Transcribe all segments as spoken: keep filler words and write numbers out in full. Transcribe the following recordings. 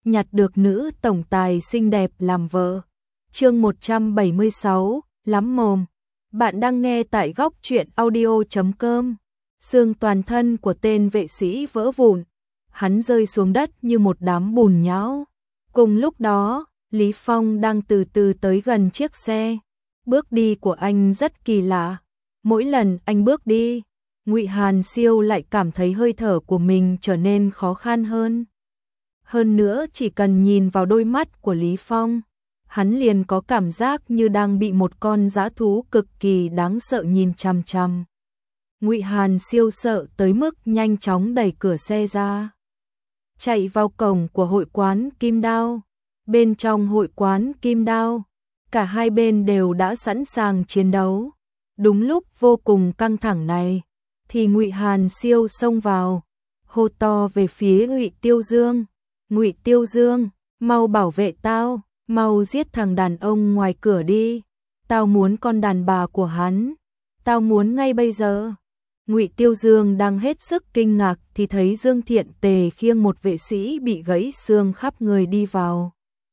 nhặt được nữ tổng tài xinh đẹp làm vợ. Chương một trăm bảy mươi sáu, lắm mồm. Bạn đang nghe tại góc truyện audio chấm com. Xương toàn thân của tên vệ sĩ vỡ vụn, hắn rơi xuống đất như một đám bùn nhão. Cùng lúc đó, Lý Phong đang từ từ tới gần chiếc xe. Bước đi của anh rất kỳ lạ. Mỗi lần anh bước đi, Ngụy Hàn Siêu lại cảm thấy hơi thở của mình trở nên khó khăn hơn. Hơn nữa chỉ cần nhìn vào đôi mắt của Lý Phong, hắn liền có cảm giác như đang bị một con dã thú cực kỳ đáng sợ nhìn chằm chằm. Ngụy Hàn Siêu sợ tới mức nhanh chóng đẩy cửa xe ra, chạy vào cổng của hội quán Kim Đao. Bên trong hội quán Kim Đao, cả hai bên đều đã sẵn sàng chiến đấu. Đúng lúc vô cùng căng thẳng này, thì Ngụy Hàn Siêu xông vào, hô to về phía Ngụy Tiêu Dương. Ngụy Tiêu Dương, mau bảo vệ tao, mau giết thằng đàn ông ngoài cửa đi. Tao muốn con đàn bà của hắn, tao muốn ngay bây giờ. Ngụy Tiêu Dương đang hết sức kinh ngạc thì thấy Dương Thiện Tề khiêng một vệ sĩ bị gãy xương khắp người đi vào.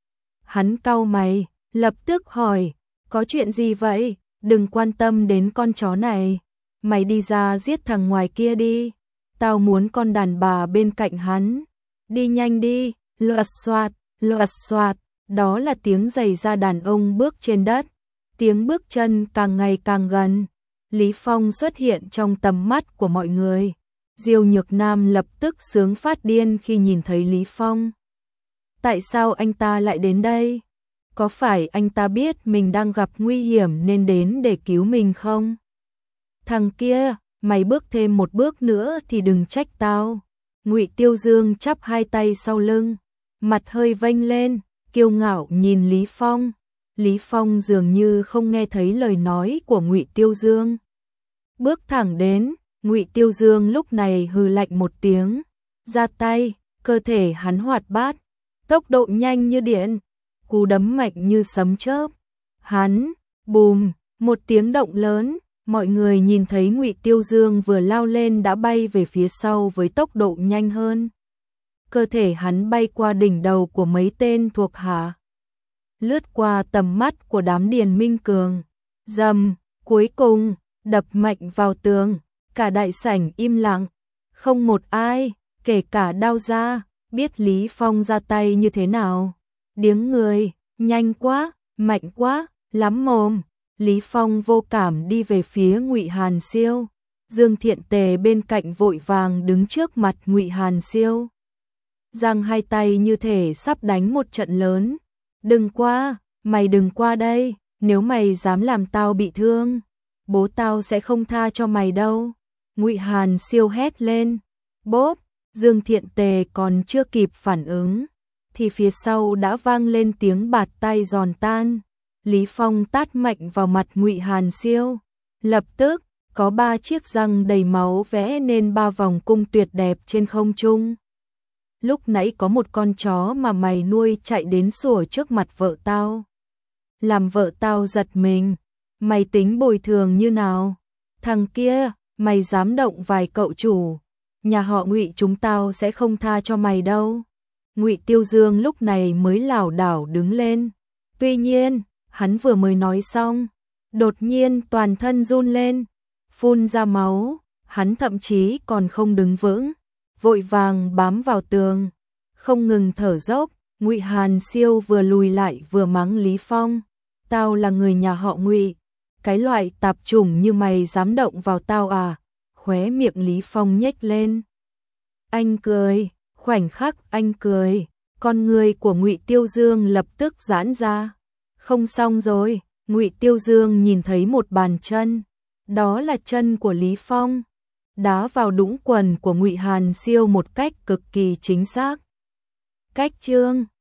Hắn cau mày, lập tức hỏi, có chuyện gì vậy? Đừng quan tâm đến con chó này, mày đi ra giết thằng ngoài kia đi. Tao muốn con đàn bà bên cạnh hắn. Đi nhanh đi. Loạt xoạt, loạt xoạt, đó là tiếng giày da đàn ông bước trên đất. Tiếng bước chân càng ngày càng gần. Lý Phong xuất hiện trong tầm mắt của mọi người. Diêu Nhược Nam lập tức sướng phát điên khi nhìn thấy Lý Phong. Tại sao anh ta lại đến đây? Có phải anh ta biết mình đang gặp nguy hiểm nên đến để cứu mình không? Thằng kia, mày bước thêm một bước nữa thì đừng trách tao. Ngụy Tiêu Dương chắp hai tay sau lưng, mặt hơi vênh lên, kiêu ngạo nhìn Lý Phong. Lý Phong dường như không nghe thấy lời nói của Ngụy Tiêu Dương. Bước thẳng đến, Ngụy Tiêu Dương lúc này hừ lạnh một tiếng, ra tay, cơ thể hắn hoạt bát, tốc độ nhanh như điện, cú đấm mạnh như sấm chớp. Hắn, bùm, một tiếng động lớn, mọi người nhìn thấy Ngụy Tiêu Dương vừa lao lên đã bay về phía sau với tốc độ nhanh hơn. Cơ thể hắn bay qua đỉnh đầu của mấy tên thuộc hạ, lướt qua tầm mắt của đám Điền Minh Cường, rầm, cuối cùng đập mạnh vào tường. Cả đại sảnh im lặng, không một ai, kể cả Đao Gia, biết Lý Phong ra tay như thế nào. Điếng người, nhanh quá, mạnh quá, lắm mồm. Lý Phong vô cảm đi về phía Ngụy Hàn Siêu. Dương Thiện Tề bên cạnh vội vàng đứng trước mặt Ngụy Hàn Siêu, giang hai tay như thể sắp đánh một trận lớn. Đừng qua, mày đừng qua đây, nếu mày dám làm tao bị thương, bố tao sẽ không tha cho mày đâu. Ngụy Hàn Siêu hét lên. Bốp, Dương Thiện Tề còn chưa kịp phản ứng, thì phía sau đã vang lên tiếng bạt tay giòn tan. Lý Phong tát mạnh vào mặt Ngụy Hàn Siêu. Lập tức, có ba chiếc răng đầy máu vẽ nên ba vòng cung tuyệt đẹp trên không trung. Lúc nãy có một con chó mà mày nuôi chạy đến sủa trước mặt vợ tao, làm vợ tao giật mình. Mày tính bồi thường như nào? Thằng kia, mày dám động vài cậu chủ, nhà họ Ngụy chúng tao sẽ không tha cho mày đâu. Ngụy Tiêu Dương lúc này mới lảo đảo đứng lên. Tuy nhiên, hắn vừa mới nói xong, đột nhiên toàn thân run lên, phun ra máu. Hắn thậm chí còn không đứng vững, vội vàng bám vào tường, không ngừng thở dốc. Ngụy Hàn Siêu vừa lùi lại vừa mắng Lý Phong. Tao là người nhà họ Ngụy, cái loại tạp chủng như mày dám động vào tao à? Khóe miệng Lý Phong nhếch lên. Anh cười, khoảnh khắc anh cười, con người của Ngụy Tiêu Dương lập tức giãn ra. Không xong rồi. Ngụy Tiêu Dương nhìn thấy một bàn chân, đó là chân của Lý Phong, đá vào đũng quần của Ngụy Hàn Siêu một cách cực kỳ chính xác. Cách chương